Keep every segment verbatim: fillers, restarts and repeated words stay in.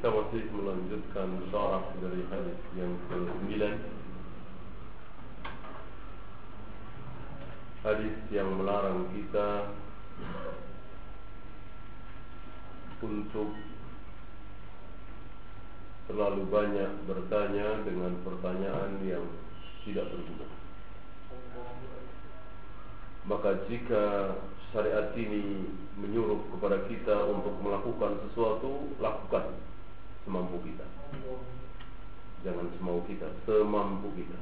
Kita masih melanjutkan syarah dari hadis yang ke-sembilan, hadis yang melarang kita untuk terlalu banyak bertanya dengan pertanyaan yang tidak berguna. Maka jika syariat ini menyuruh kepada kita untuk melakukan sesuatu, lakukan semampu kita. Jangan semau kita, semampu kita.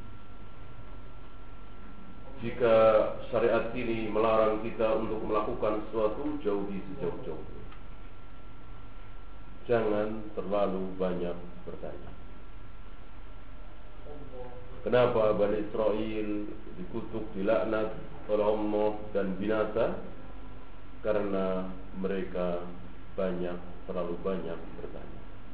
Jika syariat ini melarang kita untuk melakukan sesuatu, jauhi sejauh-jauhnya. Jangan terlalu banyak bertanya. Kenapa Bani Israel dikutuk, dilaknat oleh Allah dan binasa? Karena mereka banyak, terlalu banyak bertanya.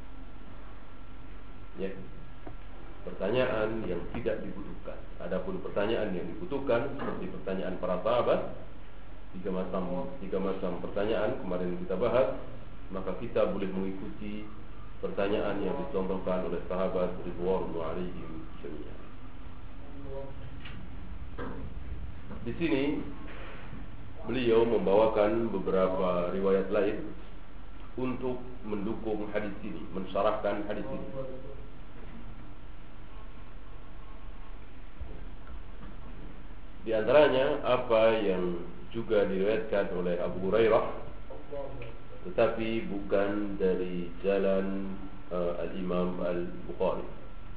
Ya, pertanyaan yang tidak dibutuhkan. Adapun pertanyaan yang dibutuhkan, seperti pertanyaan para sahabat, tiga macam tiga macam pertanyaan kemarin kita bahas, maka kita boleh mengikuti pertanyaan yang dicontohkan oleh sahabat ridwanullah alaihim jami'an. Di sini beliau membawakan beberapa riwayat lain untuk mendukung hadis ini, mensyarahkan hadis ini. Di antaranya apa yang juga diriwayatkan oleh Abu Hurairah, tetapi bukan dari jalan uh, Al-Imam Al-Bukhari.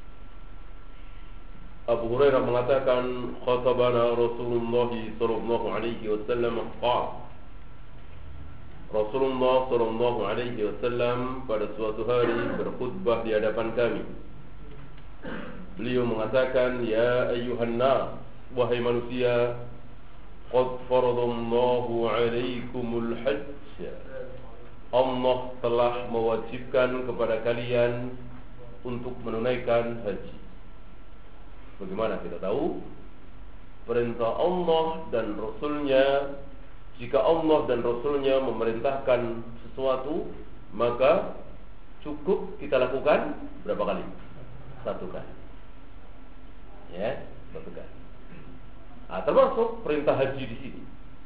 Abu Hurairah mengatakan, khatabana Rasulullah sallallahu alaihi wasallam qala, Rasulullah sallallahu alaihi wasallam pada suatu hari berkhutbah di hadapan kami. Beliau mengatakan, ya ayyuhan nas, wahai manusia, qad faradallahu alaikumul hajj, Allah telah mewajibkan kepada kalian untuk menunaikan haji. Bagaimana kita tahu? Perintah Allah dan Rasulnya. Jika Allah dan Rasulnya memerintahkan sesuatu, maka cukup kita lakukan berapa kali? Satu kali. Ya, satu kali. Nah, termasuk perintah haji di sini.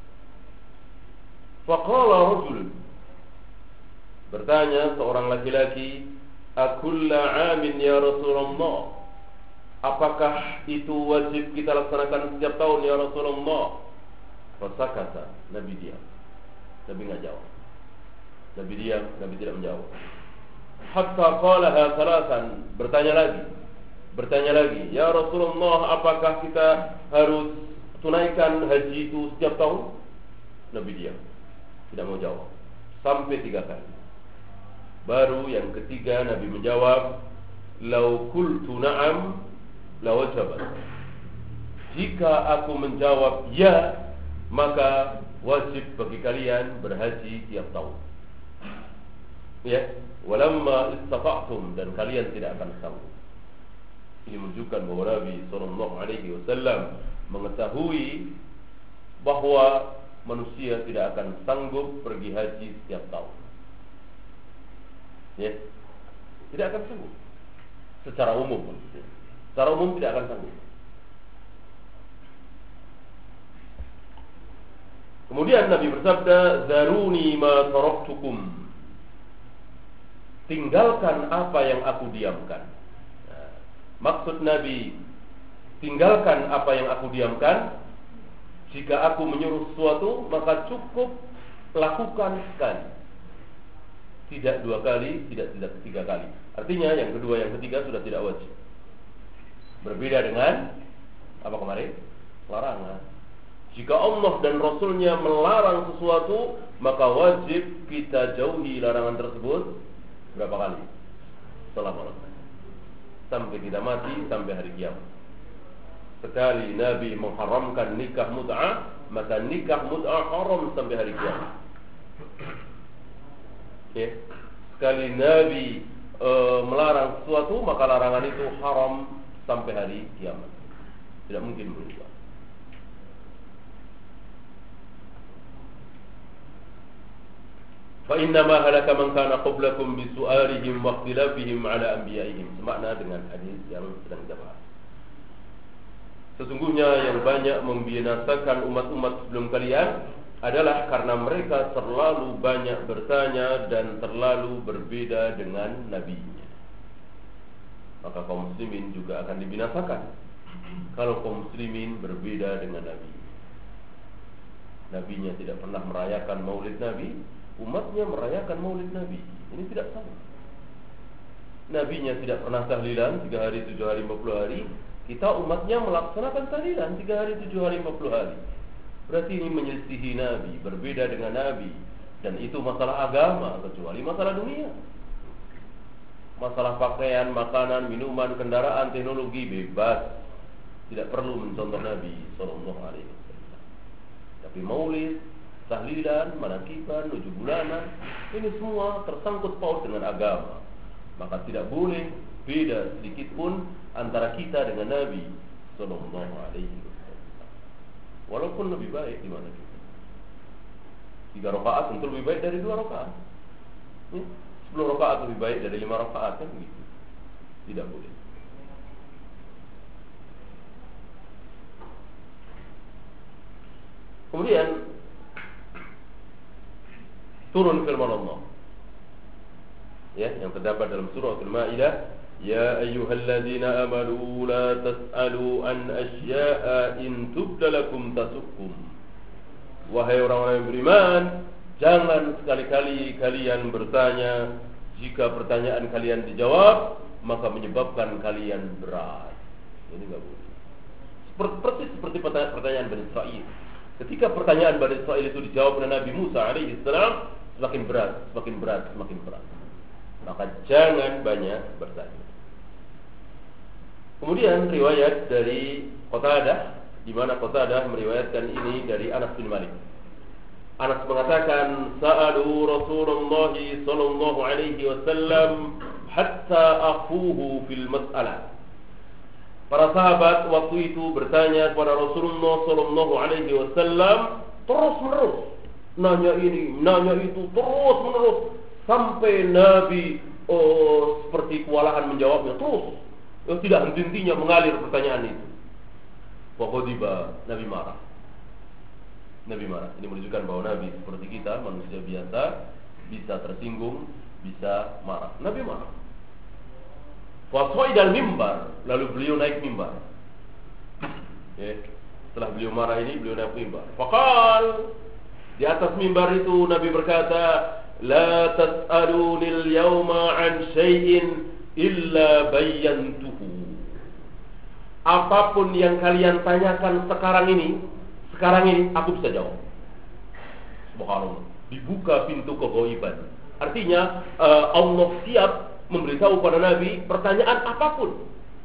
Faqala rajul, bertanya seorang laki-laki, akulla amin ya Rasulullah, apakah itu wajib kita laksanakan setiap tahun ya Rasulullah? Fasakata, Nabi diam. Nabi enggak jawab. Nabi diam, Nabi tidak menjawab. Hatta qalaha thalathan, bertanya lagi. Bertanya lagi, ya Rasulullah, apakah kita harus tunaikan haji itu setiap tahun? Nabi diam, tidak mau jawab. Sampai tiga kali. Baru yang ketiga Nabi menjawab, lau qultu na'am la wajabat. Jika aku menjawab ya, maka wajib bagi kalian berhaji tiap tahun. Ya, walamma istata'tum, dan kalian tidak akan sanggup. Ini menunjukkan bahwa Nabi sallallahu alaihi wasallam mengetahui bahwa manusia tidak akan sanggup pergi haji setiap tahun. Ya, tidak akan sanggup. Secara umum, secara umum tidak akan sanggup. Kemudian Nabi bersabda, zaruni ma taraktukum, tinggalkan apa yang aku diamkan. Nah, maksud Nabi, tinggalkan apa yang aku diamkan. Jika aku menyuruh sesuatu, maka cukup lakukan sekali, tidak dua kali, tidak tidak tiga kali. Artinya yang kedua, yang ketiga sudah tidak wajib. Berbeda dengan apa kemarin? Larangan. Jika Allah dan Rasulnya melarang sesuatu, maka wajib kita jauhi larangan tersebut berapa kali? Selama-lamanya, sampai kita mati, sampai hari kiamat. Sekali Nabi mengharamkan nikah mut'ah, maka nikah mut'ah haram sampai hari kiamat. Ya. Sekali Nabi e, melarang sesuatu, maka larangan itu haram sampai hari kiamat. Tidak mungkin berubah. Fa inna ma halaka man kana qablakum bi su'alihim wa ikhtilafihim ala anbiya'ihim. Semakna dengan hadis yang sedang kita bahas. Sesungguhnya yang banyak membinasakan umat-umat sebelum kalian adalah karena mereka terlalu banyak bertanya dan terlalu berbeda dengan nabinya. Maka kaum muslimin juga akan dibinasakan kalau kaum muslimin berbeda dengan nabi. Nabinya tidak pernah merayakan maulid nabi, umatnya merayakan maulid nabi. Ini tidak sama. Nabinya tidak pernah tahlilan tiga hari, tujuh hari, lima puluh hari. Kita umatnya melaksanakan tahlilan tiga hari, tujuh hari, lima puluh hari. Berarti ini menyelisihi nabi, berbeda dengan nabi. Dan itu masalah agama, kecuali masalah dunia. Masalah pakaian, makanan, minuman, kendaraan, teknologi bebas. Tidak perlu mencontoh Nabi sallallahu alaihi wasallam. Tapi maulid, tahlilan, manakiban, tujuh bulanan, ini semua tersangkut paut dengan agama. Maka tidak boleh beda sedikit pun antara kita dengan Nabi sallallahu alaihi wasallam. Walaupun lebih baik di mana kita. Tiga rakaat tentu lebih baik dari dua rakaat. Ya, sepuluh rakaat lebih baik dari lima rakaat, kan begitu. Tidak boleh. Kemudian turun firman Allah, ya, yang terdapat dalam surah Al-Maidah, ya ayyuhalladzina amanu la tas'alu an asya'a in tubda lakum tasukkum. Wahai orang-orang yang beriman, jangan sekali-kali kalian bertanya, jika pertanyaan kalian dijawab maka menyebabkan kalian berat. Ini enggak boleh. Seperti seperti pertanyaan Bani Israil. Ketika pertanyaan Bani Israil itu dijawab oleh Nabi Musa alaihi salam, semakin berat, semakin berat, semakin berat. Maka jangan banyak bertanya. Kemudian riwayat dari Qatadah, di mana Qatadah meriwayatkan ini dari Anas bin Malik. Anas mengatakan, sa'alu Rasulullah sallallahu alaihi wasallam hatta akhuhu fil mas'alah. Para sahabat waktu itu bertanya kepada Rasulullah sallallahu alaihi wasallam terus menerus, nanya ini, nanya itu, terus menerus sampai Nabi oh, seperti kewalahan menjawabnya terus. Oh, tidak henti-hentinya mengalir pertanyaan itu. Waqadiba, Nabi marah. Nabi marah. Ini menunjukkan bahwa Nabi seperti kita, manusia biasa, bisa tersinggung, bisa marah. Nabi marah. Fasoidal mimbar, lalu beliau naik mimbar. Ya, setelah beliau marah ini, beliau naik mimbar. Faqal, di atas mimbar itu Nabi berkata, la tas'alunil yawma an syai'in illa bayyantuhu. Apapun yang kalian tanyakan sekarang ini, sekarang ini aku bisa jawab. Subhanallah. Dibuka pintu keghaiban. Artinya uh, Allah siap memberitahu pada Nabi pertanyaan apapun.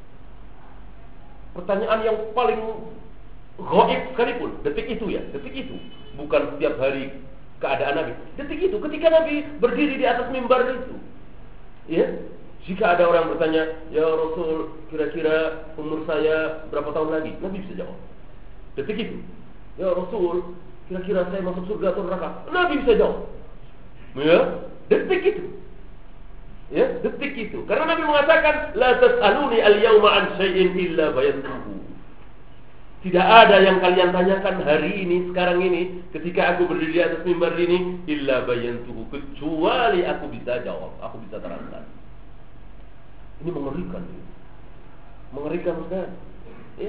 Pertanyaan yang paling gaib sekalipun, detik itu ya, detik itu. Bukan setiap hari keadaan Nabi. Detik itu ketika Nabi berdiri di atas mimbar itu. Ya, jika ada orang bertanya, "Ya Rasul, kira-kira umur saya berapa tahun lagi?" Nabi bisa jawab. Detik itu. "Ya Rasul, kira-kira saya masuk surga atau neraka?" Nabi bisa jawab. Ya, detik itu. Ya, detik itu. Karena Nabi mengatakan, la tas'aluni al-yawma an syai'in illa bayantuhu. Tidak ada yang kalian tanyakan hari ini, sekarang ini, ketika aku berdiri di atas mimbar ini, illa bayantuhu, kecuali aku bisa jawab, aku bisa terangkan. Ini mengerikan. Mengerikan sekali. Ya.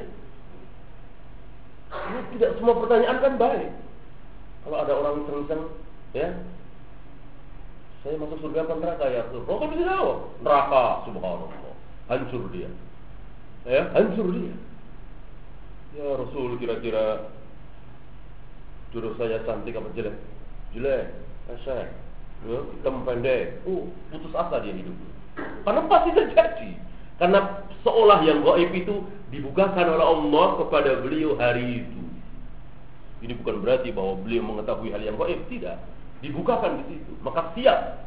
Ini tidak semua pertanyaan kan baik. Kalau ada orang iseng-iseng, ya, saya masuk surga apa neraka ya Rasul? Rasul bisa jawab, neraka, subhanallah. Hancur dia. Ya, hancur dia. Ya Rasul, kira-kira jodoh saya cantik apa jelek? Jelek, asal. Ya, hitam pendek. Oh, putus asa dia hidup. Karena pasti terjadi. Karena seolah yang gaib itu dibukakan oleh Allah kepada beliau hari itu. Ini bukan berarti bahwa beliau mengetahui hal yang gaib, tidak. Dibukakan di situ, maka siap.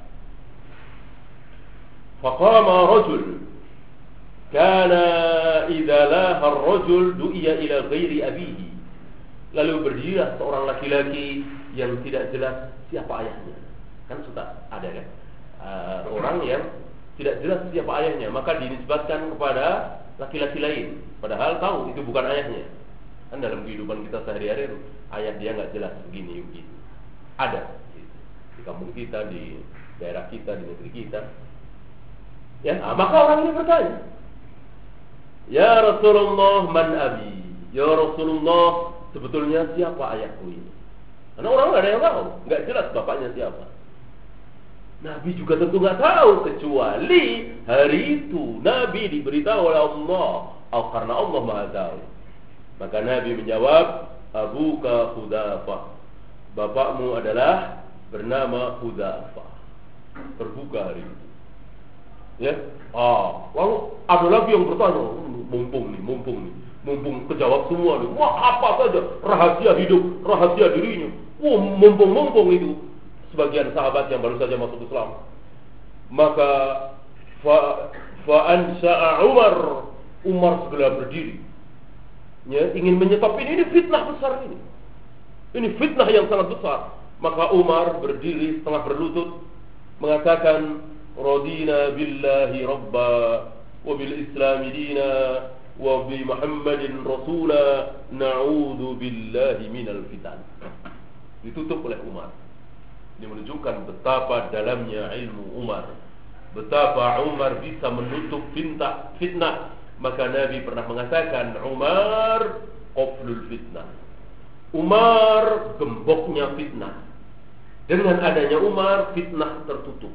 Faqama rajul kana idza laha ar-rajul du'iya ila ghairi abihi. Lalu berdirilah seorang laki-laki yang tidak jelas siapa ayahnya. Kan suka ada kan uh, orang yang tidak jelas siapa ayahnya, maka dinisbatkan kepada laki-laki lain, padahal tahu itu bukan ayahnya. Kan dalam kehidupan kita sehari-hari ayah dia nggak jelas begini begitu. Ada gitu. Di kampung kita, di daerah kita, di negeri kita. Ya, nah, maka orang ini bertanya, ya Rasulullah, man abi? Ya Rasulullah, sebetulnya siapa ayahku ini? Karena orang nggak ada yang tahu, nggak jelas bapaknya siapa. Nabi juga tentu nggak tahu, kecuali hari itu Nabi diberitahu oleh Allah, oh, karena Allah Maha tahu. Maka Nabi menjawab, Abuka Hudzafah, bapakmu adalah bernama Hudzafah. Terbuka hari itu. Ya, ah, lalu ada lagi yang bertanya, mumpung nih, mumpung nih, mumpung kejawab semua nih, wah apa saja rahasia hidup, rahasia dirinya, wah mumpung-mumpung itu. Sebagian sahabat yang baru saja masuk Islam, maka fa fa'ansa'a Umar, Umar segera berdiri, ya, ingin menyetop ini, ini fitnah besar ini, ini fitnah yang sangat besar. Maka Umar berdiri setengah berlutut mengatakan, radina billahi rabba wa bil islami dina wa bi Muhammadin rasula na'udzu billahi minal fitan. Ditutup oleh Umar. Ini menunjukkan betapa dalamnya ilmu Umar, betapa Umar bisa menutup fitnah, fitnah. Maka Nabi pernah mengatakan, Umar qaflul fitnah, Umar gemboknya fitnah. Dengan adanya Umar, fitnah tertutup.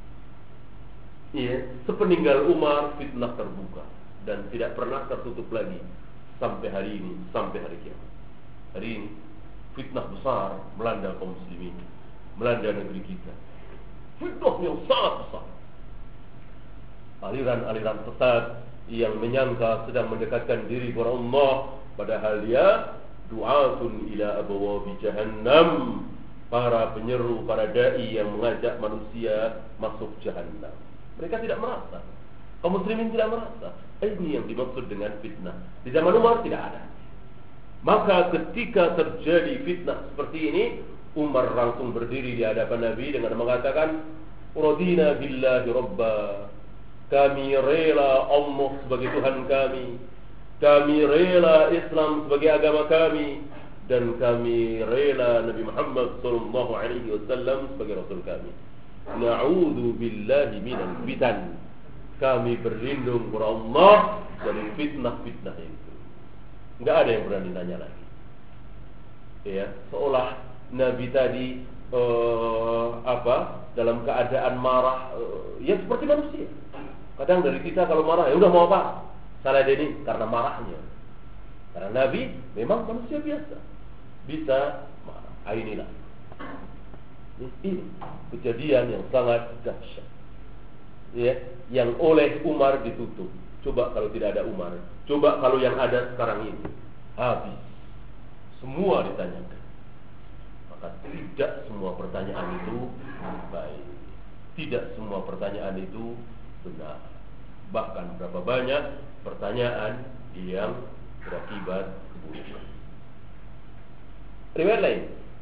Iya, sepeninggal Umar, fitnah terbuka dan tidak pernah tertutup lagi sampai hari ini, sampai hari kiamat. Hari ini fitnah besar melanda kaum muslimin, melanda negeri kita. Fitnah yang sangat besar. Aliran-aliran sesat yang menyangka sedang mendekatkan diri kepada Allah, padahal dia du'atun ila abwabi jahannam, para penyeru, para dai yang mengajak manusia masuk jahannam. Mereka tidak merasa, kaum muslimin tidak merasa. Ini yang dimaksud dengan fitnah. Di zaman Umar tidak ada. Maka ketika terjadi fitnah seperti ini, Umar langsung berdiri di hadapan Nabi dengan mengatakan, radina billahi rabba, kami rela Allah sebagai Tuhan kami, kami rela Islam sebagai agama kami, dan kami rela Nabi Muhammad sallallahu alaihi wasallam sebagai rasul kami. Na'udzu billahi minal fitan, kami berlindung kepada Allah dari fitnah-fitnah itu. Enggak ada yang berani nanya lagi. Ya, seolah Nabi tadi uh, apa dalam keadaan marah, uh, ya seperti manusia. Kadang dari kita kalau marah, ya udah mau apa? Salah ini karena marahnya. Karena Nabi memang manusia biasa, bisa marah. Ah, inilah ini kejadian yang sangat dahsyat, ya, yang oleh Umar ditutup. Coba kalau tidak ada Umar, coba kalau yang ada sekarang ini, habis semua ditanyakan. Maka tidak semua pertanyaan itu baik, tidak semua pertanyaan itu benar. Bahkan berapa banyak pertanyaan yang berakibat keburukan. Riwayat lain,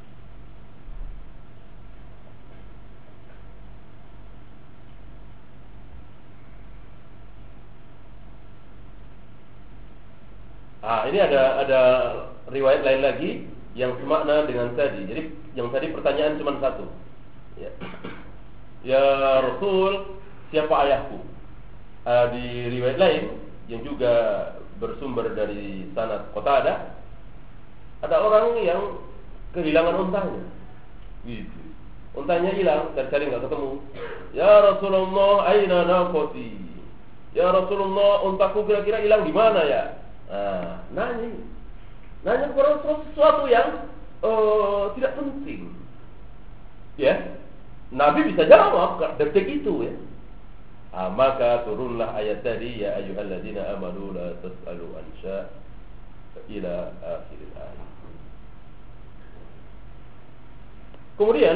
ah, ini ada ada riwayat lain lagi yang semakna dengan tadi. Jadi yang tadi pertanyaan cuma satu. Ya, ya Rasul, siapa ayahku? Ah, di riwayat lain yang juga bersumber dari sanad Qatadah, ada orang yang kehilangan untanya. Gitu. Untanya hilang, cari-cari enggak ketemu. Ya Rasulullah, aina naqati? Ya Rasulullah, untaku kira-kira hilang di mana ya? Nah, nanya, nanya kepada sesuatu yang uh, tidak penting. Ya, Nabi bisa jawab detik itu, ya. Ah, maka turunlah ayat tadi, ya ayyuhalladzina amanu la tas'alu an sya' ila akhir ayat. Kemudian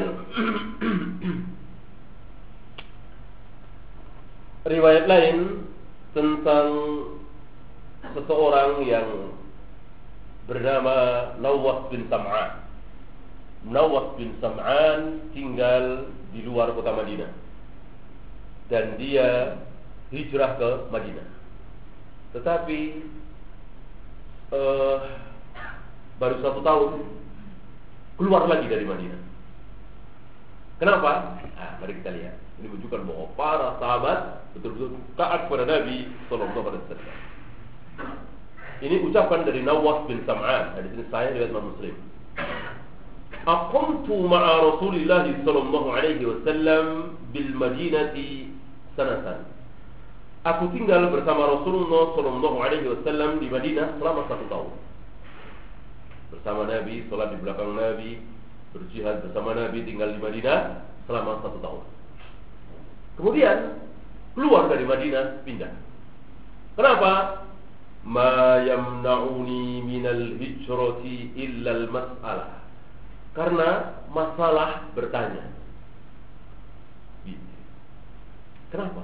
riwayat lain tentang seseorang yang bernama Nawas bin Sam'an Nawas bin Sam'an tinggal di luar kota Madinah dan dia hijrah ke Madinah. Tetapi uh, baru satu tahun keluar lagi dari Madinah. Kenapa? Nah, mari kita lihat. Ini menunjukkan bahwa para sahabat betul-betul taat kepada Nabi Sallallahu Alaihi Wasallam. Ini ucapan dari Nawas bin Sam'an. Di sini saya riwayat Imam Muslim. Aqamtu ma'a Rasulillah sallallahu alaihi wasallam bil Madinati sanatan. Aku tinggal bersama Rasulullah sallallahu alaihi wasallam di Madinah selama satu tahun. Bersama Nabi, salat di belakang Nabi, berjihad bersama Nabi, tinggal di Madinah selama satu tahun. Kemudian keluar dari Madinah, pindah. Kenapa? Ma yamna'uni minal hijrati illa al-mas'alah. Karena masalah bertanya. Kenapa?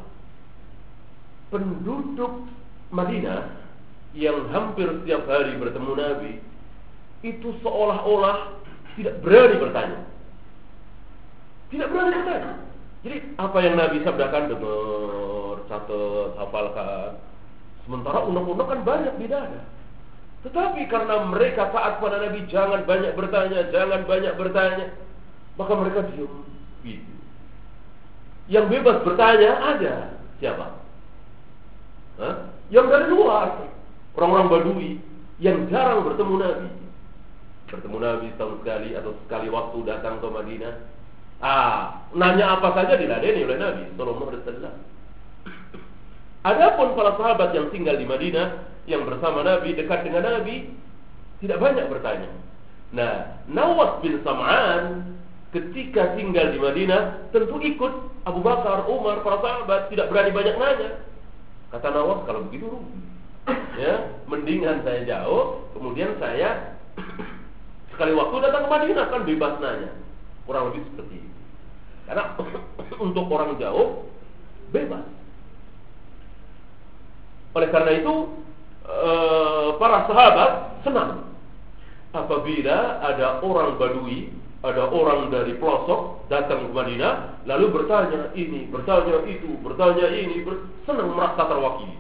Penduduk Madinah yang hampir setiap hari bertemu Nabi itu seolah-olah tidak berani bertanya. Tidak berani bertanya. Jadi apa yang Nabi sabdakan, dengar, catat, hafalkan. Sementara undang-undang kan banyak di dada. Tetapi karena mereka taat pada Nabi, jangan banyak bertanya, jangan banyak bertanya, maka mereka diam. Gitu. Yang bebas bertanya ada siapa? Hah? Yang dari luar, orang-orang Badui yang jarang bertemu Nabi. Bertemu Nabi setahun sekali atau sekali waktu datang ke Madinah. Ah, nanya apa saja diladeni oleh Nabi Sallallahu Alaihi Wasallam. Adapun para sahabat yang tinggal di Madinah, yang bersama Nabi, dekat dengan Nabi, tidak banyak bertanya. Nah, Nawas bin Sam'an ketika tinggal di Madinah tentu ikut Abu Bakar, Umar, para sahabat, tidak berani banyak nanya. Kata Nawas, kalau begitu rugi. Ya, mendingan saya jauh, kemudian saya sekali waktu datang ke Madinah, kan bebas nanya. Kurang lebih seperti itu. Karena untuk orang jauh bebas. Oleh karena itu Uh, para sahabat senang apabila ada orang Badui, ada orang dari pelosok datang ke Madinah, lalu bertanya ini, bertanya itu, bertanya ini, ber... senang merasa terwakili.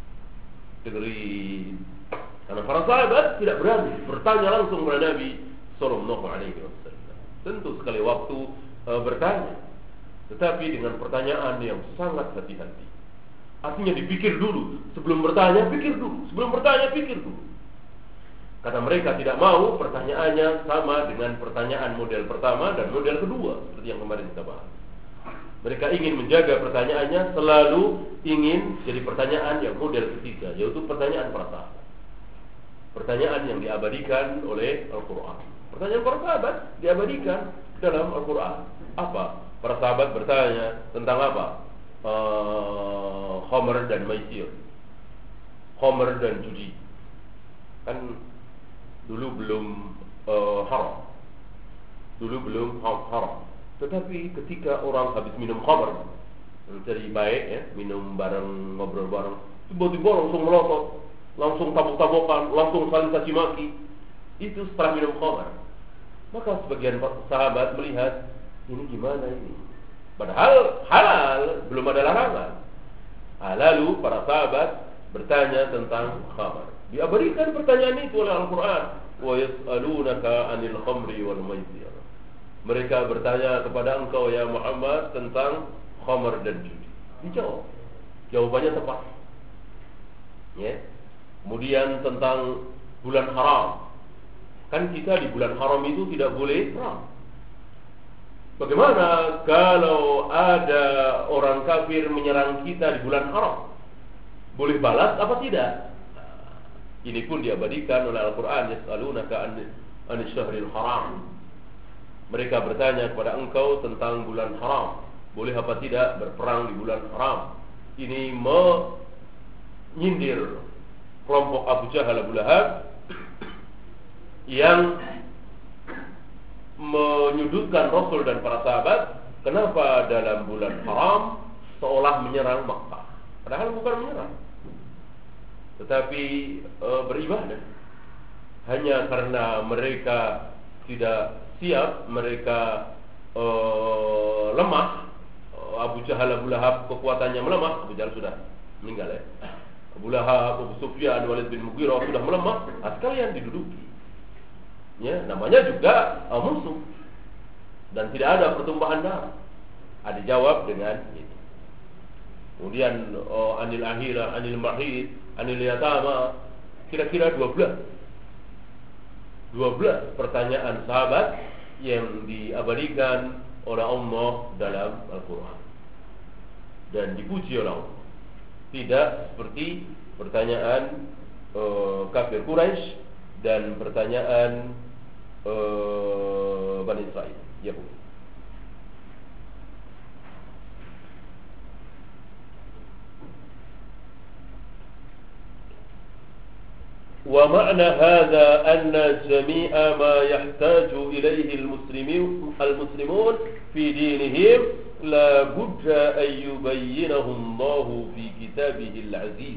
Dengerin. Karena para sahabat tidak berani bertanya langsung kepada Nabi Sallallahu Alaihi Wasallam. Tentu sekali waktu uh, bertanya, tetapi dengan pertanyaan yang sangat hati-hati. Artinya dipikir dulu. Sebelum bertanya, pikir dulu. Sebelum bertanya, pikir dulu. Karena mereka tidak mau pertanyaannya sama dengan pertanyaan model pertama dan model kedua, seperti yang kemarin kita bahas. Mereka ingin menjaga pertanyaannya selalu ingin jadi pertanyaan yang model ketiga, yaitu pertanyaan para sahabat. Pertanyaan yang diabadikan oleh Al-Quran. Pertanyaan para sahabat diabadikan dalam Al-Quran. Apa? Para sahabat bertanya tentang apa? Uh, Khamr dan maisir, Khamr dan judi. Kan dulu belum uh, haram, dulu belum haram. Tetapi ketika orang habis minum khamr, jadi baik ya, minum bareng, ngobrol bareng, tiba-tiba langsung melotot, langsung tabuk-tabukan, langsung saling caci maki. Itu setelah minum khamr. Maka sebagian sahabat melihat, ini gimana ini? Padahal halal, belum ada larangan. Nah, lalu para sahabat bertanya tentang khamr. Diabadikan pertanyaan itu oleh Al-Quran. Wa yas'alunaka 'anil khamri wal maisir. Mereka bertanya kepada engkau ya Muhammad tentang khamr dan judi. Dijawab. Jawabannya tepat. Ya. Kemudian tentang bulan haram. Kan kita di bulan haram itu tidak boleh perang. Bagaimana kalau ada orang kafir menyerang kita di bulan haram? Boleh balas apa tidak? Ini pun diabadikan oleh Al-Quran. Yas'alunaka anis syahril haram. Mereka bertanya kepada engkau tentang bulan haram. Boleh apa tidak berperang di bulan haram? Ini menyindir kelompok Abu Jahal, Abu Lahab yang menyudutkan Rasul dan para sahabat. Kenapa dalam bulan haram seolah menyerang Makkah? Padahal bukan menyerang, tetapi e, beribadah. Hanya karena mereka tidak siap mereka uh, lemah, Abu Jahal, Abu Lahab kekuatannya melemah. Abu Jahal sudah meninggal ya. Abu Lahab, Abu Sufyan, Walid bin Mughirah sudah melemah. Nah, sekalian diduduki. Ya, namanya juga uh, musuh. Dan tidak ada pertumpahan darah. Ada jawab dengan ini. Kemudian uh, anil akhirah, anil mahid, anil yatama, kira-kira dua belas dua belas pertanyaan sahabat yang diabadikan oleh Allah dalam Al-Quran dan dipuji oleh Allah. Tidak seperti pertanyaan uh, kafir Quraisy dan pertanyaan uh, Bani Israil, Yahudi. ومعنى هذا أن جميع ما يحتاج إليه المسلمون المسلمون في دينهم لا بد أن يبينه الله في كتابه العزيز.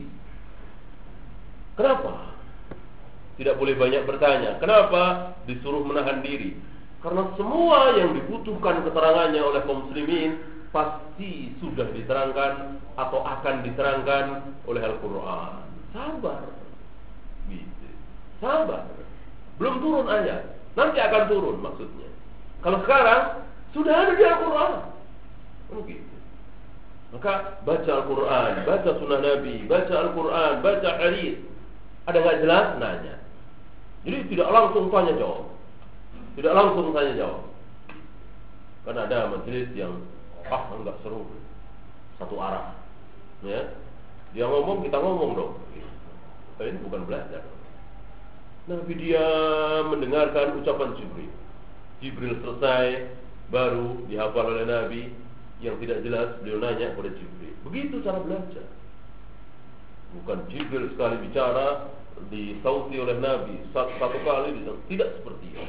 Kenapa? Tidak boleh banyak bertanya. Kenapa disuruh menahan diri? Karena semua yang dibutuhkan keterangannya oleh kaum muslimin pasti sudah diterangkan atau akan diterangkan oleh Al-Quran. Sabar. Gitu. Sabar. Belum turun ayat, nanti akan turun maksudnya. Kalau sekarang sudah ada di Al-Quran. Begitu. Maka baca Al-Quran, baca sunnah Nabi, baca Al-Quran, baca hadis. Ada nggak jelas? Nanya. Jadi tidak langsung tanya jawab. Tidak langsung tanya jawab. Kan ada majelis yang ah enggak seru, satu arah. Ya. Dia ngomong, kita ngomong dong. Ini bukan belajar. Nabi dia mendengarkan ucapan Jibril. Jibril selesai, baru dihafal oleh Nabi. Yang tidak jelas beliau nanya kepada Jibril. Begitu cara belajar. Bukan Jibril sekali bicara disauti oleh Nabi satu, satu kali disauti. Tidak seperti itu.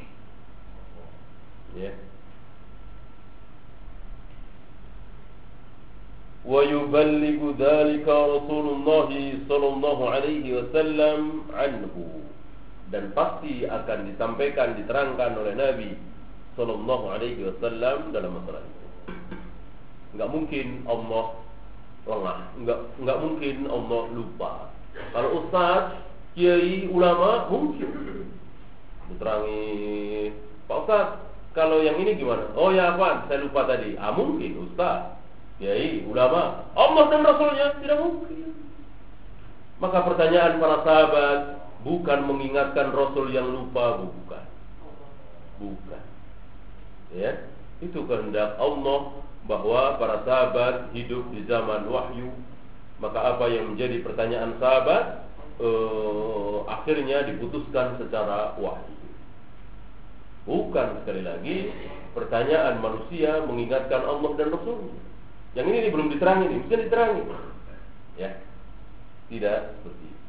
Ya. ويبلغ ذلك رسول الله صلى الله عليه وسلم عنه, dan pasti akan disampaikan, diterangkan oleh Nabi sallallahu alaihi wasallam dalam masalah itu. Enggak mungkin Allah lengah, enggak enggak mungkin Allah lupa. Kalau ustaz, kiai, ulama mungkin diterangi, Pak Ustaz, kalau yang ini gimana? Oh ya apaan? Saya lupa tadi. Ah mungkin ustaz, kiai, ulama. Allah dan Rasulnya tidak mungkin. Maka pertanyaan para sahabat bukan mengingatkan Rasul yang lupa, bukan. Bukan. Ya, itu kehendak Allah bahwa para sahabat hidup di zaman wahyu. Maka apa yang menjadi pertanyaan sahabat eh, akhirnya diputuskan secara wahyu. Bukan sekali lagi pertanyaan manusia mengingatkan Allah dan Rasulnya. Yang ini, ini belum diterangi, ini mesti diterangi. Ya, tidak seperti itu.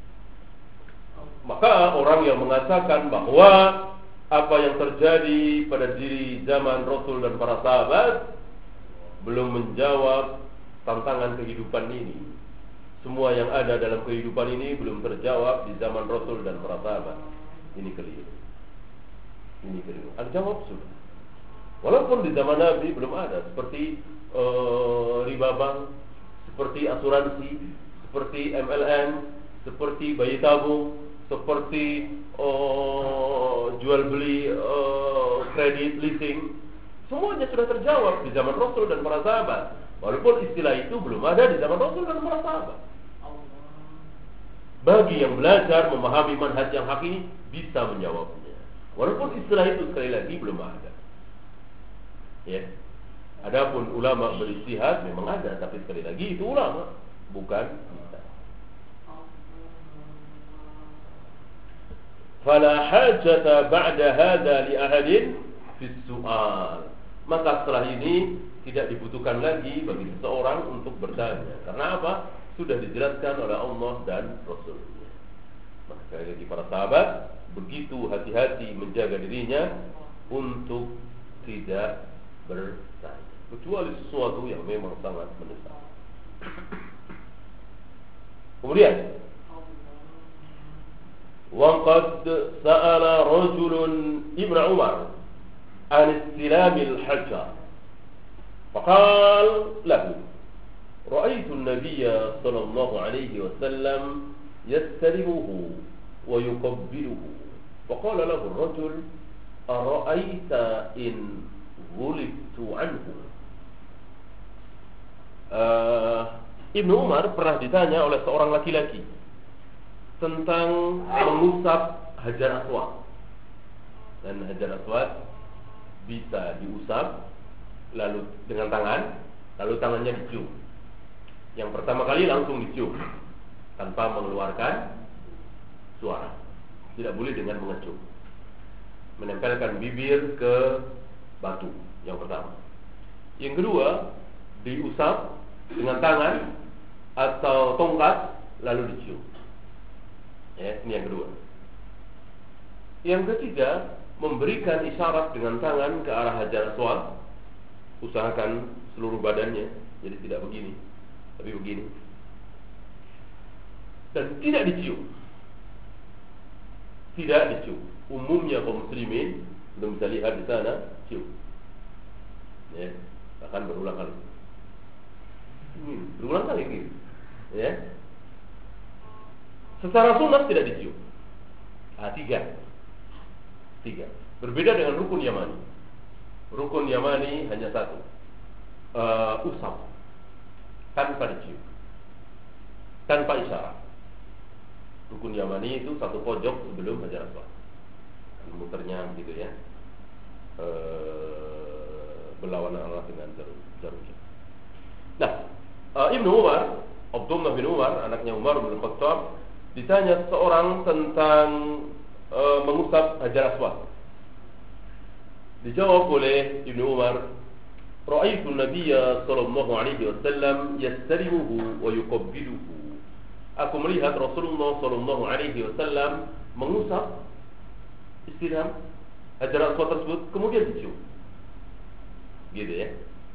Maka orang yang mengatakan bahwa apa yang terjadi pada diri zaman Rasul dan para sahabat belum menjawab tantangan kehidupan ini. Semua yang ada dalam kehidupan ini belum terjawab di zaman Rasul dan para sahabat. Ini keliru. Ini keliru. Ada jawab sudah. Walaupun di zaman Nabi belum ada, seperti Uh, riba bank, seperti asuransi, seperti M L M, seperti bayi tabung, seperti uh, jual beli uh, kredit leasing, semuanya sudah terjawab di zaman Rasul dan para sahabat. Walaupun istilah itu belum ada di zaman Rasul dan para sahabat. Bagi yang belajar memahami manhaj yang hak ini bisa menjawabnya. Walaupun istilah itu sekali lagi belum ada. Ya. Adapun ulama beristihad memang ada, tapi sekali lagi itu ulama, bukan kita. Fala hajata ba'da hadza li ahadin fi su'al. Maka setelah ini tidak dibutuhkan lagi bagi seseorang untuk bertanya. Karena apa? Sudah dijelaskan oleh Allah dan Rasulnya. Maka sekali lagi para sahabat begitu hati-hati menjaga dirinya untuk tidak bertanya, kecuali sesuatu yang memang sangat mendesak. Kemudian wa qad sa'ala rajulun Ibnu Umar an istilamil hajar faqala lahu ra'aitu an-nabiyya sallallahu alaihi wasallam yastalimuhu wa yuqabbiluhu faqala lahu ar-rajul ara'aita in ghulibtu anhu. uh, Ibnu Umar pernah ditanya oleh seorang laki-laki tentang mengusap hajar aswad. Dan hajar aswad bisa diusap lalu dengan tangan, lalu tangannya dicium. Yang pertama kali langsung dicium tanpa mengeluarkan suara. Tidak boleh dengan mengecup. Menempelkan bibir ke batu yang pertama. Yang kedua, diusap dengan tangan atau tongkat lalu dicium. Ya, ini yang kedua. Yang ketiga, memberikan isyarat dengan tangan ke arah hajar aswad. Usahakan seluruh badannya, jadi tidak begini, tapi begini. Dan tidak dicium. Tidak dicium. Umumnya kaum muslimin sudah bisa lihat di sana cium. Ya, akan berulang kali. Hmm, berulang kali gitu. Ya. Secara sunnah tidak dicium. Ah, tiga. Tiga. Berbeda dengan rukun Yamani. Rukun Yamani hanya satu. Uh, usap. Tanpa dicium. Tanpa isyarat. Rukun Yamani itu satu pojok sebelum hajar aswad. Muternya gitu ya. Uh, berlawanan arah dengan jarum jarumnya. Nah, uh, Ibnu Umar, Abdullah bin Umar, anaknya Umar bin Khattab, ditanya seorang tentang e, mengusap hajar aswad. Dijawab oleh Ibnu Umar, "Ra'aitu an-nabiyya sallallahu alaihi wasallam yastalimuhu wa yuqabbiluhu." Aku melihat Rasulullah sallallahu alaihi wasallam mengusap istilam hajar aswad tersebut kemudian dicium. Gitu ya.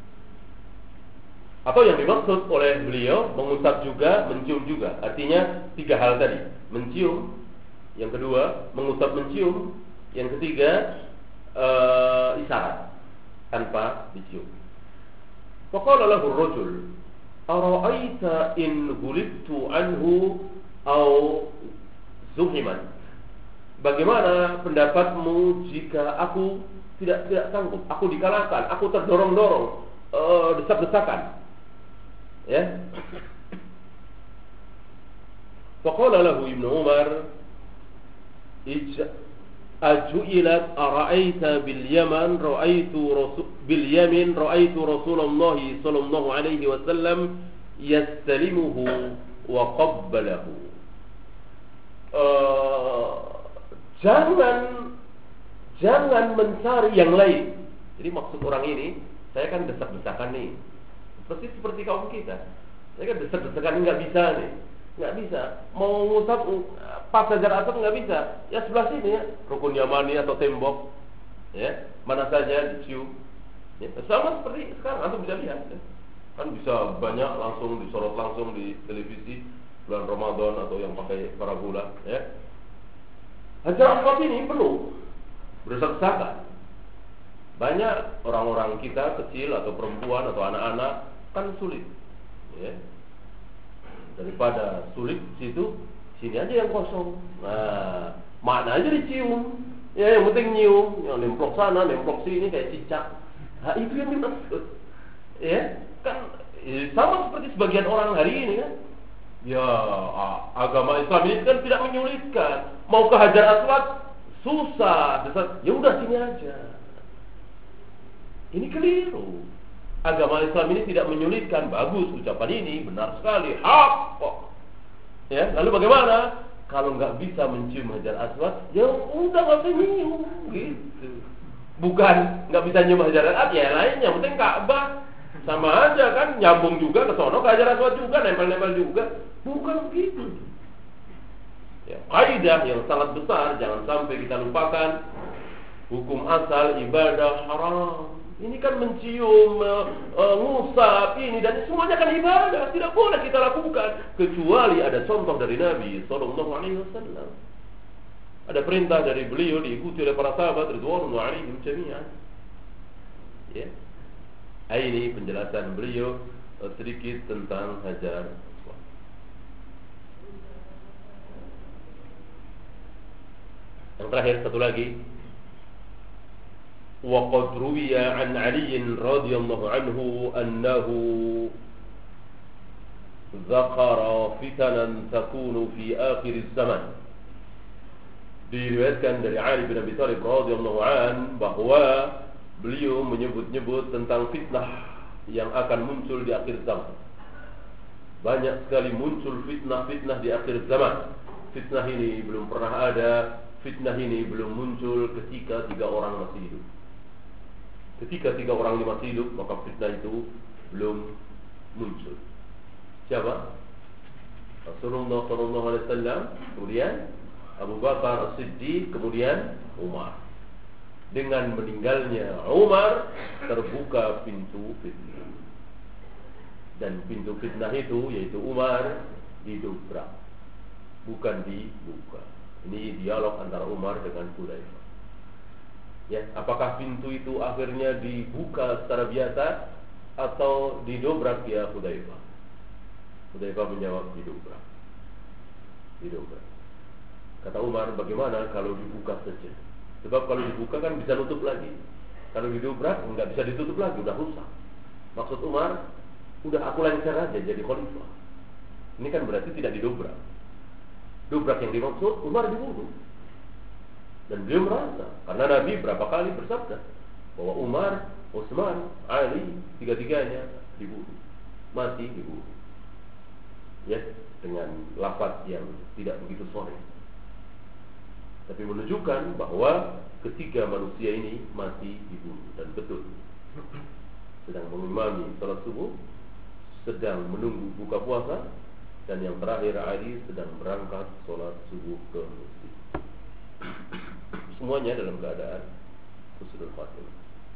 Atau yang dimaksud oleh beliau mengusap juga, mencium juga. Artinya tiga hal tadi. Mencium, yang kedua mengusap mencium, yang ketiga uh, isyarat tanpa dicium. Faqala lahu ar-rajul ara'aita in ghulibtu anhu aw zuhiman. Bagaimana pendapatmu jika aku tidak tidak sanggup, aku dikalahkan, aku terdorong-dorong, uh, desak-desakan? Ya. Faqala lahu Ibnu Umar aju'ilat ara'aita bil yaman ra'aitu rasul bil yamin ra'aitu Rasulullah sallallahu alaihi wasallam yastalimuhu wa qabbalahu. Uh, jangan jangan mencari yang lain. Jadi maksud orang ini, saya kan desak-desakan nih. Seperti seperti kaum kita. Saya kan desak-desakan nggak bisa nih, nggak bisa. Mau ngusap pas hajar aswad nggak bisa. Ya sebelah sini ya, rukun Yamani atau tembok, ya mana saja dicium. Ya, sama seperti sekarang, antum bisa lihat. Ya. Kan bisa banyak langsung disorot langsung di televisi bulan Ramadan atau yang pakai parabola. Ya. Hajar aswad ini penuh berdesak-desakan. Banyak orang-orang kita kecil atau perempuan atau anak-anak kan sulit, ya. Daripada sulit situ, sini aja yang kosong. Nah, mana aja dicium. Ya, yang penting nyium, yang nemplok sana, nemplok sini kayak cicak. Nah, itu yang dimaksud. Ya, kan eh, sama seperti sebagian orang hari ini kan. Ya, agama Islam ini kan tidak menyulitkan. Mau ke hajar aswad susah, ya udah sini aja. Ini keliru. Agama Islam ini tidak menyulitkan. Bagus ucapan ini, benar sekali, hak kok. Ya, lalu bagaimana? Kalau nggak bisa mencium hajar aswad, ya udah nggak usah nyium, gitu. Bukan nggak bisa nyium hajar aswad, ya lainnya, yang penting Ka'bah sama aja kan, nyambung juga ke sono, ke hajar aswad juga, nempel-nempel juga. Bukan begitu. Ya, kaidah yang sangat besar, jangan sampai kita lupakan hukum asal ibadah haram. Ini kan mencium, uh, uh, ngusap, ini dan semuanya kan ibadah. Tidak boleh kita lakukan kecuali ada contoh dari Nabi sallallahu alaihi wasallam. Ada perintah dari beliau diikuti oleh para sahabat ridwanullah alaihim jami'an. Ya. Ini penjelasan beliau sedikit tentang hajar aswad. Yang terakhir satu lagi. وقد روي عن علي رضي الله عنه أنه ذكر فتنا تكون في آخر الزمان. Diriwayatkan dari Ali bin Abi Thalib radhiyallahu an bahwa beliau menyebut-nyebut tentang fitnah yang akan muncul di akhir zaman. Banyak sekali muncul fitnah-fitnah di akhir zaman. Fitnah ini belum pernah ada. Fitnah ini belum muncul ketika tiga orang masih hidup. Ketika tiga orang ini masih hidup, maka fitnah itu belum muncul. Siapa? Rasulullah sallallahu alaihi wasallam, kemudian Abu Bakar As-Siddiq, kemudian Umar. Dengan meninggalnya Umar, terbuka pintu fitnah. Dan pintu fitnah itu, yaitu Umar, didobrak, bukan dibuka. Ini dialog antara Umar dengan Hudzaifah. Ya, apakah pintu itu akhirnya dibuka secara biasa atau didobrak ya Hudzaifah? Hudzaifah menjawab didobrak. Didobrak. Kata Umar, bagaimana kalau dibuka saja? Sebab kalau dibuka kan bisa nutup lagi. Kalau didobrak enggak bisa ditutup lagi, udah rusak. Maksud Umar, udah aku lengser aja jadi khalifah. Ini kan berarti tidak didobrak. Dobrak yang dimaksud Umar dibunuh. Dan beliau merasa, karena Nabi berapa kali bersabda bahwa Umar, Utsman, Ali, tiga-tiganya dibunuh, mati dibunuh. Ya, dengan lafaz yang tidak begitu sore. Tapi menunjukkan bahwa ketiga manusia ini mati dibunuh. Dan betul, sedang mengimami salat subuh, sedang menunggu buka puasa, dan yang terakhir Ali sedang berangkat salat subuh ke masjid. Semuanya dalam keadaan husnul khatimah.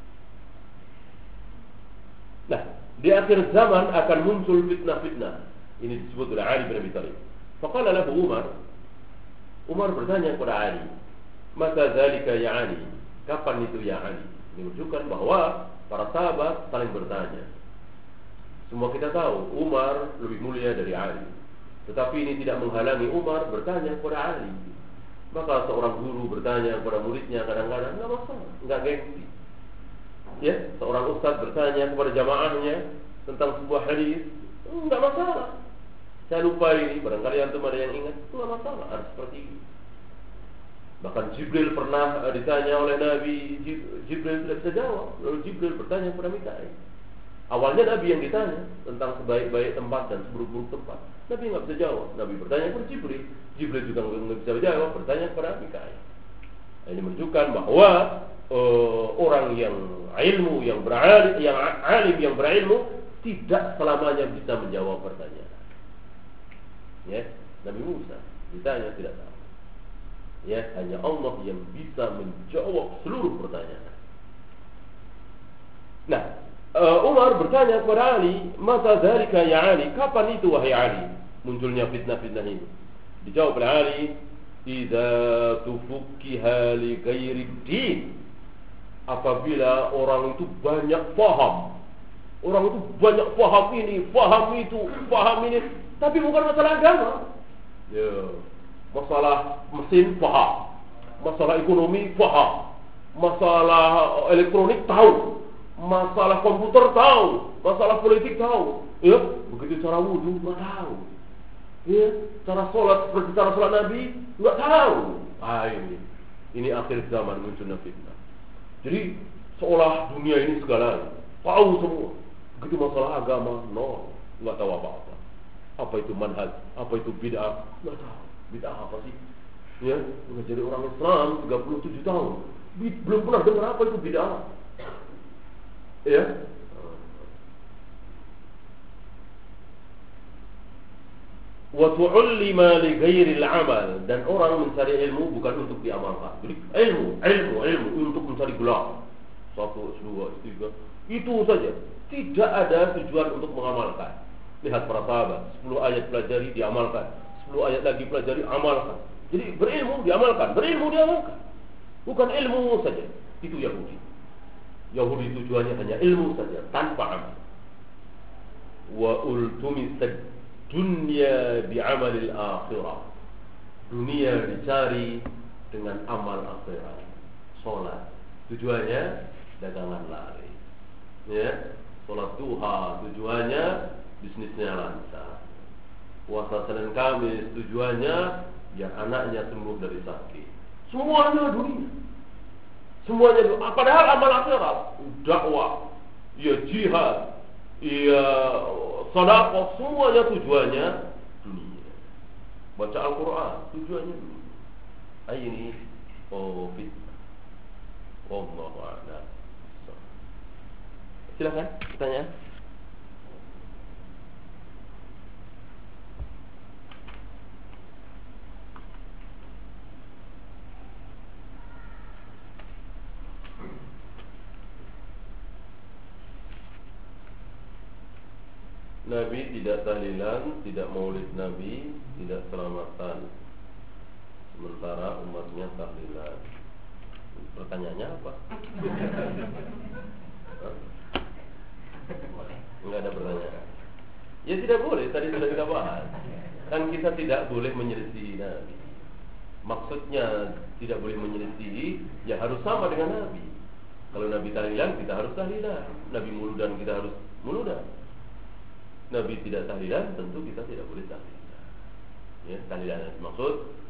Nah, di akhir zaman akan muncul fitnah-fitnah. Ini disebut oleh Ali bin Abi Thalib. Faqala lahu Umar. Umar bertanya kepada Ali, "Mata dzalika ya Ali?" Kapan itu ya Ali? Ini menunjukkan bahwa para sahabat saling bertanya. Semua kita tahu Umar lebih mulia dari Ali. Tetapi ini tidak menghalangi Umar bertanya kepada Ali. Maka seorang guru bertanya kepada muridnya kadang-kadang enggak masalah, enggak gengsi. Ya, seorang ustaz bertanya kepada jamaahnya tentang sebuah hadis, enggak masalah. Saya lupa ini, barangkali antum ada yang ingat, enggak masalah, harus seperti ini. Bahkan Jibril pernah ditanya oleh Nabi, Jibril tidak bisa jawab. Lalu Jibril bertanya kepada Mikail. Awalnya Nabi yang ditanya tentang sebaik-baik tempat dan seburuk-buruk tempat. Nabi nggak bisa jawab. Nabi bertanya kepada Jibril. Jibril juga nggak bisa jawab. Bertanya kepada Mikail. Nah, ini menunjukkan bahwa uh, orang yang ilmu, yang beralim, yang alim, yang berilmu tidak selamanya bisa menjawab pertanyaan. Ya, Nabi Musa ditanya tidak tahu. Ya, hanya Allah yang bisa menjawab seluruh pertanyaan. Nah, Uh, Umar bertanya kepada Ali, "Mata dzalika ya Ali?" Kapan itu wahai Ali munculnya fitnah-fitnah ini? Dijawab oleh Ali, "Idza tufukkiha li ghairi din." Apabila orang itu banyak paham. Orang itu banyak paham ini, paham itu, paham ini, tapi bukan masalah agama. Ya, masalah mesin paham, masalah ekonomi paham, masalah elektronik tahu, masalah komputer tahu, masalah politik tahu, ya, begitu cara wudu nggak tahu, ya, cara sholat seperti cara sholat Nabi nggak tahu. Ah ini, ini akhir zaman munculnya fitnah. Jadi seolah dunia ini segala tahu semua, begitu masalah agama no, nggak tahu apa-apa. Apa itu manhaj, apa itu bid'ah, nggak tahu. Bid'ah apa sih? Ya, jadi orang Islam tiga puluh tujuh tahun, belum pernah dengar apa itu bid'ah. Ya, wa tu'allima li ghairil amal, dan orang mencari ilmu bukan untuk diamalkan. Jadi ilmu, ilmu, ilmu untuk mencari gelar. Satu, dua, tiga, itu saja. Tidak ada tujuan untuk mengamalkan. Lihat para sahabat, sepuluh ayat pelajari diamalkan, sepuluh ayat lagi pelajari amalkan. Jadi berilmu diamalkan, berilmu diamalkan. Bukan ilmu saja. Itu Yahudi. Yahudi tujuannya hanya ilmu saja, tanpa amal. Wa ultumisad dunya bi'amalil akhirah. Dunia dicari dengan amal akhirat. Salat tujuannya dagangan lari. Ya, salat duha tujuannya bisnisnya lancar. Puasa Senin Kamis tujuannya biar anaknya sembuh dari sakit. Semuanya dunia. Semuanya dunia. Padahal amal akhirat, dakwah, ya jihad, ya sedekah, semuanya tujuannya dunia. Baca Al-Quran tujuannya dunia. Ini oh fitnah. Wallahu a'lam. Silakan pertanyaan. Nabi tidak tahlilan, tidak maulid Nabi, tidak selamatan. Sementara umatnya tahlilan. Pertanyaannya apa? Enggak ada pertanyaan. Ya tidak boleh, tadi sudah kita bahas. Kan kita tidak boleh menyelisihi Nabi. Maksudnya tidak boleh menyelisihi, ya harus sama dengan Nabi. Kalau Nabi tahlilan, kita harus tahlilan. Nabi muludan, kita harus muludan. Nabi tidak tahlilan, tentu kita tidak boleh tahlilan. Ya, tahlilan maksud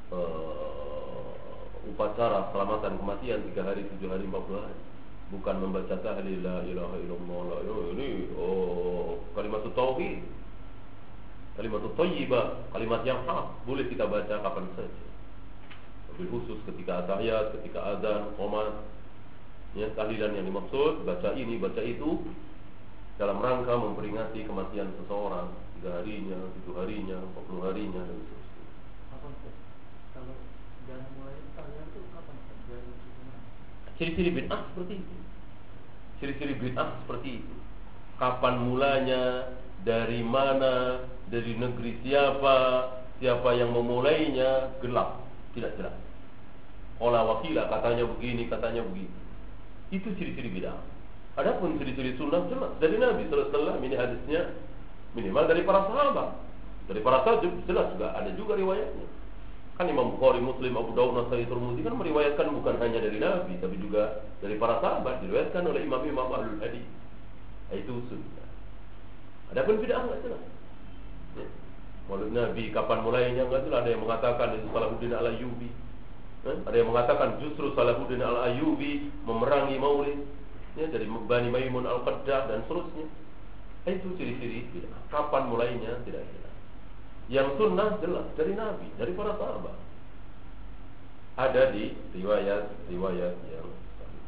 uh, upacara selamatan kematian tiga hari, tujuh hari, empat puluh hari. Bukan membaca tahlil la ilaha illallah la ilaha ini oh kalimat tauhid. Kalimat thayyibah, kalimat yang hak, boleh kita baca kapan saja. Wabil khusus ketika tahiyat, ketika azan, qomat. Ya, tahlilan yang dimaksud baca ini, baca itu dalam rangka memperingati kematian seseorang, tiga harinya, tujuh harinya, empat puluh harinya dan seterusnya. Apa kalau dan mulai tahlilan itu kapan? Ciri-ciri bid'ah seperti itu. Ciri-ciri bid'ah seperti itu. Kapan mulanya, dari mana, dari negeri siapa, siapa yang memulainya, gelap, tidak jelas. Qala wakila, katanya begini, katanya begini. Itu ciri-ciri bid'ah. Adapun ciri-ciri sunnah jelas dari Nabi sallallahu alaihi wasallam, ini hadisnya minimal dari para sahabat. Dari para sahabat jelas juga ada juga riwayatnya. Kan Imam Bukhari, Muslim, Abu Dawud, Nasai, Tirmidzi kan meriwayatkan bukan hanya dari Nabi tapi juga dari para sahabat, diriwayatkan oleh imam-imam ahlul hadis. Itu sunnah. Adapun bid'ah enggak jelas. Ya. Maulid Nabi kapan mulainya enggak jelas. Ada yang mengatakan itu Salahuddin Al-Ayyubi. Eh? Ada yang mengatakan justru Salahuddin Al-Ayyubi memerangi Maulid. Ya, dari Bani Maimun Al-Qaddah dan seterusnya. Itu ciri-ciri bid'ah. Kapan mulainya tidak jelas. Yang sunnah jelas dari Nabi, dari para sahabat. Ada di riwayat-riwayat yang sahih.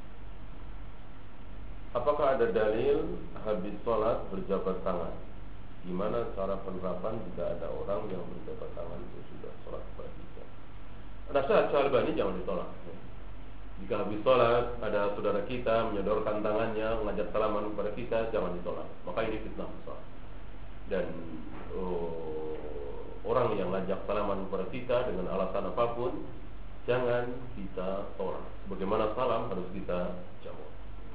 Apakah ada dalil habis sholat berjabat tangan? Gimana cara penerapan jika ada orang yang berjabat tangan sesudah sholat berjamaah? Rasa Al-Albani jangan ditolak. Jika habis sholat ada saudara kita menyodorkan tangannya mengajak salaman kepada kita, jangan ditolak. Maka ini fitnah besar. Dan oh, orang yang ngajak salaman kepada kita dengan alasan apapun, jangan kita tolak. Sebagaimana salam harus kita jawab.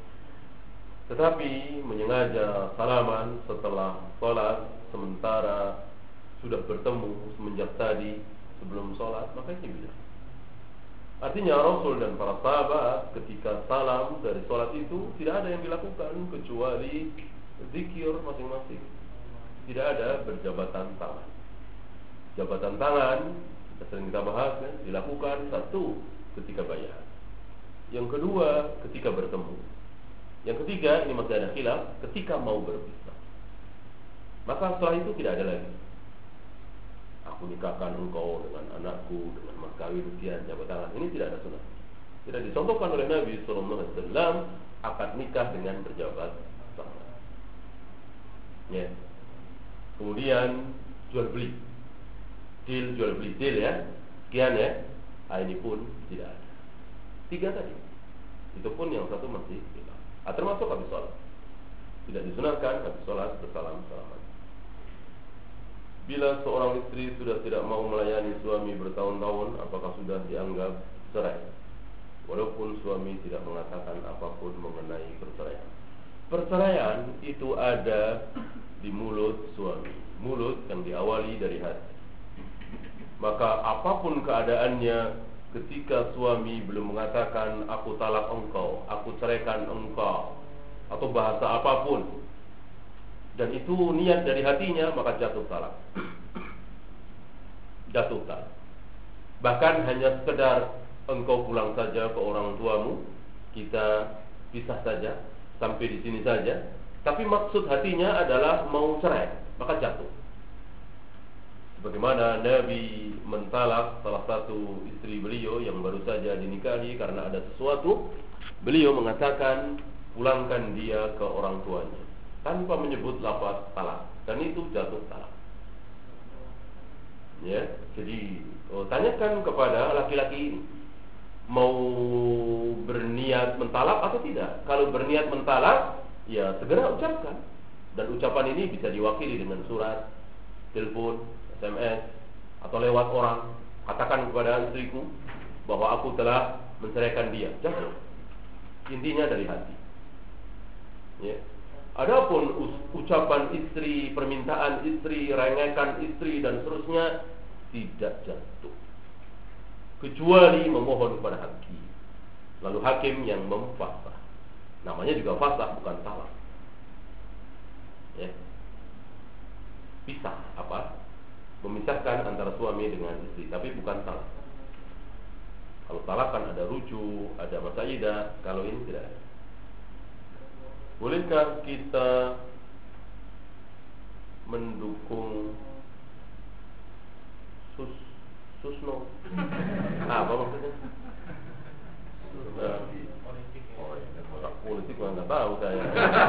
Tetapi menyengaja salaman setelah sholat sementara sudah bertemu semenjak tadi sebelum sholat, maka ini bid'ah. Artinya Rasul dan para sahabat ketika salam dari sholat itu tidak ada yang dilakukan kecuali zikir masing-masing. Tidak ada berjabatan tangan. Jabatan tangan kita sering kita bahas kan, dilakukan satu ketika bayat, yang kedua ketika bertemu, yang ketiga ini masih ada khilaf ketika mau berpisah. Maka setelah itu tidak ada lagi. Aku nikahkan engkau dengan anakku dengan mas kawin sekian, jabat tangan. Ini tidak ada sunnah. Tidak dicontohkan oleh Nabi sallallahu alaihi wasallam akad nikah dengan berjabat tangan. Ya. Kemudian jual beli, deal jual beli deal ya, sekian ya. Nah, ini pun tidak ada. Tiga tadi. Itu pun yang satu masih tidak. Ah, termasuk habis sholat. Tidak disunahkan habis sholat bersalam salaman. Bila seorang istri sudah tidak mau melayani suami bertahun-tahun, apakah sudah dianggap cerai? Walaupun suami tidak mengatakan apapun mengenai perceraian. Perceraian itu ada di mulut suami. Mulut yang diawali dari hati. Maka apapun keadaannya, ketika suami belum mengatakan aku talak engkau, aku ceraikan engkau, atau bahasa apapun, dan itu niat dari hatinya, maka jatuh talak. Jatuh talak. Bahkan hanya sekedar engkau pulang saja ke orang tuamu, kita pisah saja, sampai di sini saja. Tapi maksud hatinya adalah mau cerai, maka jatuh. Sebagaimana Nabi mentalak salah satu istri beliau yang baru saja dinikahi karena ada sesuatu, beliau mengatakan pulangkan dia ke orang tuanya tanpa menyebut lafaz talak, dan itu jatuh talak. Ya, jadi oh, tanyakan kepada laki-laki ini mau berniat mentalak atau tidak. Kalau berniat mentalak, ya segera ucapkan. Dan ucapan ini bisa diwakili dengan surat, telepon, S M S, atau lewat orang. Katakan kepada istriku bahwa aku telah menceraikan dia. Jatuh. Intinya dari hati. Ya. Adapun ucapan istri, permintaan istri, rengekan istri dan seterusnya tidak jatuh, kecuali memohon kepada hakim. Lalu hakim yang memfasah. Namanya juga fasah, bukan talak. Ya. Pisah apa? Memisahkan antara suami dengan istri, tapi bukan talak. Kalau talak kan ada rujuk, ada masaidah. Kalau ini tidak ada. Bolehkah kita mendukung sus susno? Ah, apa maksudnya? Nah, politik gua nggak tahu saya.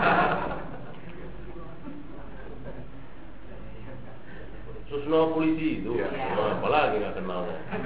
Susno polisi itu, nah, apalagi nggak kenal.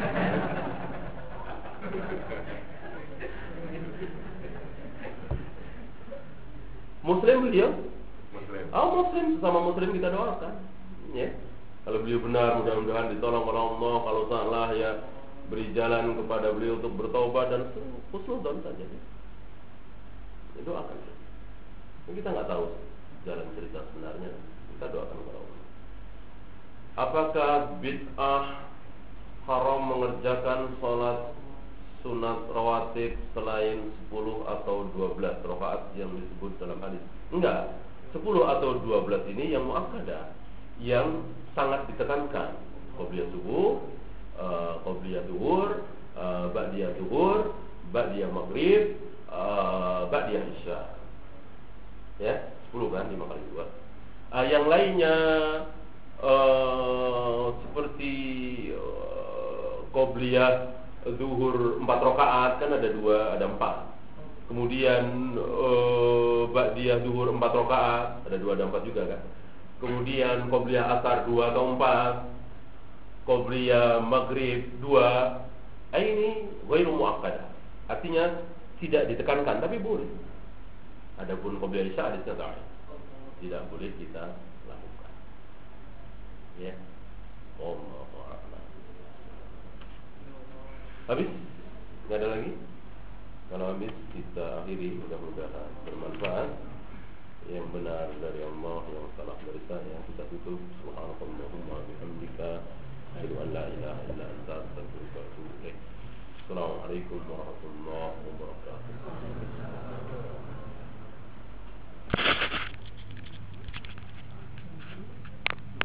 Muslim beliau? Muslim. Oh, Muslim, sesama Muslim kita doakan. Ya. Kalau beliau benar, mudah-mudahan ditolong oleh Allah. Kalau salah, ya beri jalan kepada beliau untuk bertaubat dan husnudzon saja. Ya, doakan. Kita nggak tahu jalan cerita sebenarnya. Kita doakan kepada Allah. Apakah bid'ah haram mengerjakan sholat sunat rawatib selain sepuluh atau dua belas rakaat yang disebut dalam hadis? Enggak. sepuluh atau dua belas ini yang muakkadah, yang sangat ditekankan. Qobliyah subuh, uh, qobliyah zuhur, uh, ba'diyah zuhur, ba'diyah maghrib, uh, ba'diyah isya. Ya, sepuluh kan, lima kali dua. Uh, yang lainnya uh, seperti uh, qobliyah zuhur empat rakaat, kan ada dua, ada empat. Kemudian uh, ba'diyah zuhur empat rakaat, ada dua, ada empat juga kan. Kemudian qobliyah asar dua atau empat, qobliyah maghrib dua. Eh, ini ghairu muakkadah. Artinya tidak ditekankan, tapi boleh. Adapun qobliyah isya hadisnya dhaif. Tidak boleh kita lakukan. Ya. Allah. Habis? Nggak ada lagi? Kalau habis kita akhiri, mudah-mudahan bermanfaat. Yang benar dari Allah, yang salah dari saya. Kita tutup. Subhanallahumma bihamdika, asyhadu an la ilaha illa anta, astaghfiruka wa atubu ilaik. Assalamualaikum warahmatullahi wabarakatuh.